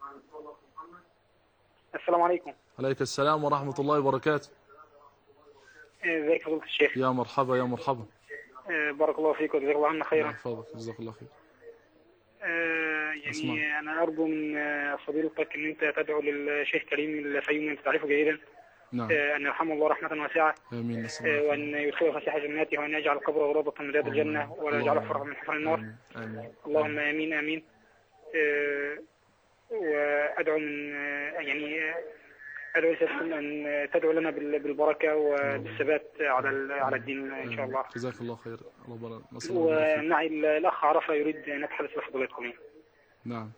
السلام عليكم. عليك السلام ورحمة الله وبركاته. ازيك فضيلة الشيخ؟ يا مرحبا يا مرحبا. بارك الله فيك وجزاك الله عنا خيرا. يحفظك جزاك الله خير. آه يعني أسمع. أنا أرجو من فضيلتك أن أنت تدعو للشيخ كريم الفيومي أنت تعرفه جيدا. نعم. آه أن يرحمه الله رحمة واسعة. آمين. آه وأن يدخله فسيح جناته وأن يجعل قبره روضة من رياض الجنة ولا يجعله حفرة من حفر النار. آمين. آمين. اللهم آمين آمين. آه وأدعو من آه يعني أدعو أن تدعو لنا بالبركة وبالثبات على على الدين إن شاء الله. جزاك الله خير. الله نسأل الله. ومعي الأخ عرفة يريد أن يتحدث لفضيلتكم. نعم.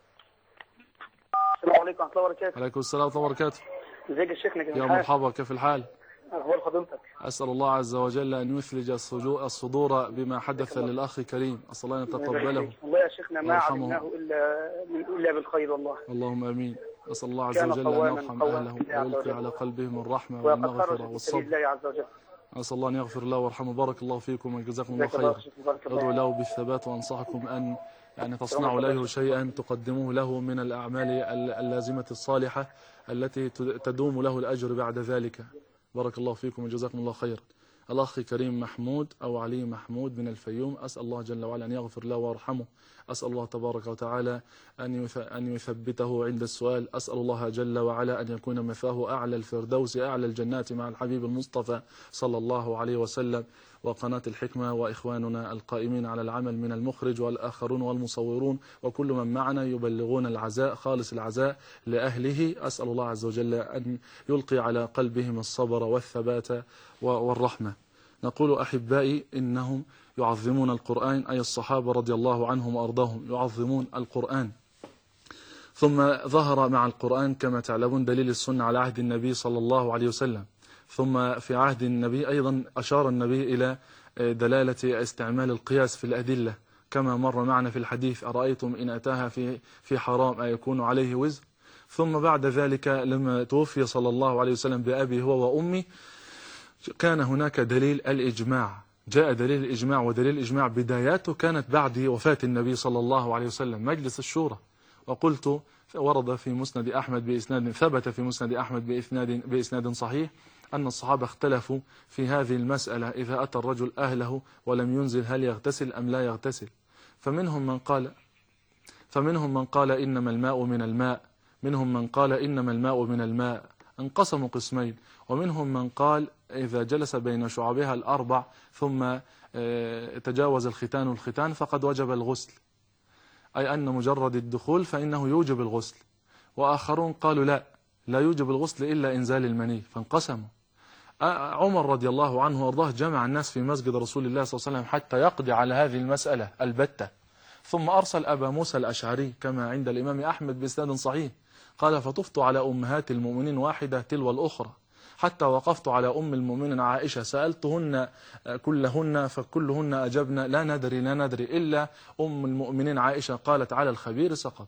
السلام عليكم ورحمة الله وبركاته. عليكم السلام ورحمة الله وبركاته. ازيك يا شيخنا؟ يا مرحبا، كيف الحال؟ أخبار فضيلتك؟ أسأل الله عز وجل أن يثلج الصدور بما حدث للأخ كريم، أسأل الله أن يتقبله. والله يا شيخنا ما علمناه إلا من إلا بالخير والله. اللهم آمين. أسأل الله عز وجل أن يرحم أهله ويلقي على قلبهم الرحمة والمغفرة والصبر. أسأل الله أن يغفر له ويرحمه. بارك الله فيكم وجزاكم الله خيرا. أدعو له بالثبات وأنصحكم أن يعني تصنعوا له شيئا تقدموه له من الأعمال اللازمة الصالحة التي تدوم له الأجر بعد ذلك. بارك الله فيكم وجزاكم الله خيرا. الأخ كريم محمود أو علي محمود من الفيوم، أسأل الله جل وعلا أن يغفر له ويرحمه. أسأل الله تبارك وتعالى أن يثبته عند السؤال. أسأل الله جل وعلا أن يكون مثاه أعلى الفردوس أعلى الجنات مع الحبيب المصطفى صلى الله عليه وسلم. وقناة الحكمة وإخواننا القائمين على العمل من المخرج والآخرون والمصورون وكل من معنا يبلغون العزاء خالص العزاء لأهله. أسأل الله عز وجل أن يلقي على قلبهم الصبر والثبات والرحمة. نقول أحبائي إنهم يعظمون القرآن، أي الصحابة رضي الله عنهم وأرضاهم يعظمون القرآن. ثم ظهر مع القرآن كما تعلمون دليل السنة على عهد النبي صلى الله عليه وسلم. ثم في عهد النبي أيضا أشار النبي إلى دلالة استعمال القياس في الأدلة كما مر معنا في الحديث أرأيتم إن أتاها في في حرام أيكون عليه وزر. ثم بعد ذلك لما توفي صلى الله عليه وسلم بأبي هو وأمي كان هناك دليل الإجماع، جاء دليل الإجماع، ودليل الإجماع بداياته كانت بعد وفاة النبي صلى الله عليه وسلم مجلس الشورى. وقلت ورد في مسند أحمد بإسناد ثبت في مسند أحمد بإسناد بإسناد صحيح أن الصحابة اختلفوا في هذه المسألة إذا أتى الرجل أهله ولم ينزل هل يغتسل أم لا يغتسل. فمنهم من قال فمنهم من قال إنما الماء من الماء، منهم من قال إنما الماء من الماء، انقسموا قسمين. ومنهم من قال إذا جلس بين شعبها الأربع ثم تجاوز الختان الختان فقد وجب الغسل، أي أن مجرد الدخول فإنه يوجب الغسل. وآخرون قالوا لا لا يوجب الغسل إلا إنزال المني، فانقسموا. عمر رضي الله عنه وارضاه جمع الناس في مسجد رسول الله صلى الله عليه وسلم حتى يقضي على هذه المسألة البتة، ثم أرسل أبا موسى الأشعري كما عند الإمام أحمد بإسناد صحيح قال فطفت على أمهات المؤمنين واحدة تلو الأخرى حتى وقفت على أم المؤمنين عائشة سألتهن كلهن فكلهن أجبن لا ندري لا ندري إلا أم المؤمنين عائشة قالت على الخبير سقط.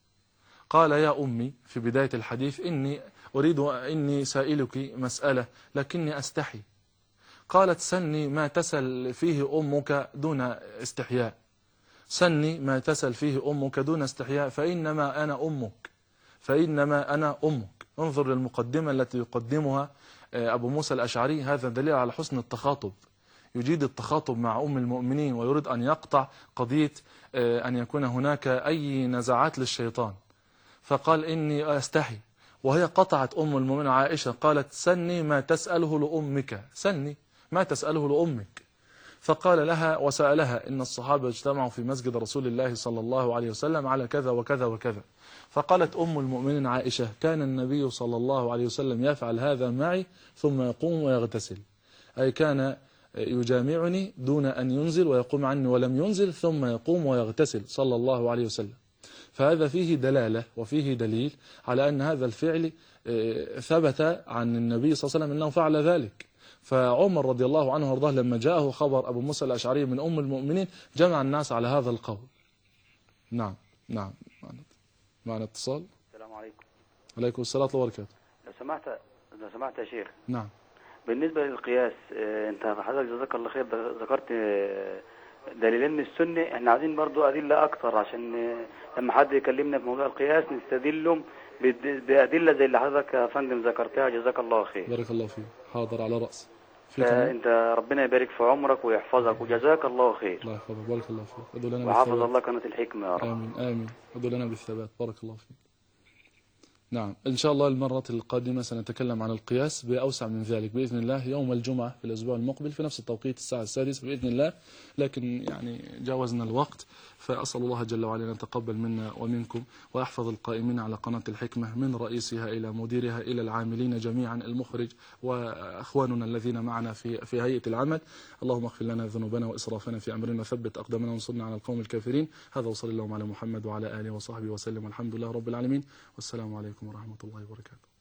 قال يا أمي في بداية الحديث إني أريد إني سائلك مسألة لكني أستحي. قالت سني ما تسل فيه أمك دون استحياء، سني ما تسل فيه أمك دون استحياء فإنما أنا أمك فإنما أنا أمك. انظر للمقدمة التي يقدمها أبو موسى الأشعري، هذا دليل على حسن التخاطب، يجيد التخاطب مع أم المؤمنين ويريد أن يقطع قضية أن يكون هناك أي نزعات للشيطان. فقال إني أستحي، وهي قطعت أم المؤمنين عائشة قالت سني ما تسأله لأمك، سني ما تسأله لأمك. فقال لها وسألها إن الصحابة اجتمعوا في مسجد رسول الله صلى الله عليه وسلم على كذا وكذا وكذا. فقالت أم المؤمنين عائشة كان النبي صلى الله عليه وسلم يفعل هذا معي ثم يقوم ويغتسل، أي كان يجامعني دون أن ينزل ويقوم عني ولم ينزل ثم يقوم ويغتسل صلى الله عليه وسلم. فهذا فيه دلالة وفيه دليل على أن هذا الفعل ثبت عن النبي صلى الله عليه وسلم أنه فعل ذلك. فعمر رضي الله عنه وارضاه لما جاءه خبر أبو موسى الأشعري من أم المؤمنين جمع الناس على هذا القول. نعم نعم معنا اتصال. السلام عليكم. عليكم السلام ورحمة الله وبركاته. لو سمحت لو سمحت يا شيخ. نعم. بالنسبة للقياس انت حضرتك جزاك الله خير ذكرت دليلين من السنة، احنا عايزين برضو أدلة أكثر عشان لما حد يكلمنا في موضوع القياس نستدلهم بأدلة زي اللي حضرتك يا فندم ذكرتها جزاك الله خير. بارك الله فيك. حاضر على رأسي. فأنت ربنا يبارك في عمرك ويحفظك وجزاك الله خير. الله يحفظك. بارك الله فيك. ادعو لنا وحفظ بالثبات. الله قناة الحكمة يا رب. آمين آمين. ادعو لنا بالثبات. بارك الله فيك. نعم إن شاء الله المرة القادمة سنتكلم عن القياس بأوسع من ذلك بإذن الله يوم الجمعة في الأسبوع المقبل في نفس التوقيت الساعة السادسة بإذن الله، لكن يعني جاوزنا الوقت، فأسأل الله جل وعلا أن يتقبل منا ومنكم ويحفظ القائمين على قناة الحكمة من رئيسها إلى مديرها إلى العاملين جميعا، المخرج وأخواننا الذين معنا في في هيئة العمل. اللهم اغفر لنا ذنوبنا وإسرافنا في أمرنا وثبت أقدامنا وانصرنا على القوم الكافرين. هذا وصلى اللهم على محمد وعلى آله وصحبه وسلم والحمد لله رب العالمين، والسلام عليكم ورحمة الله وبركاته.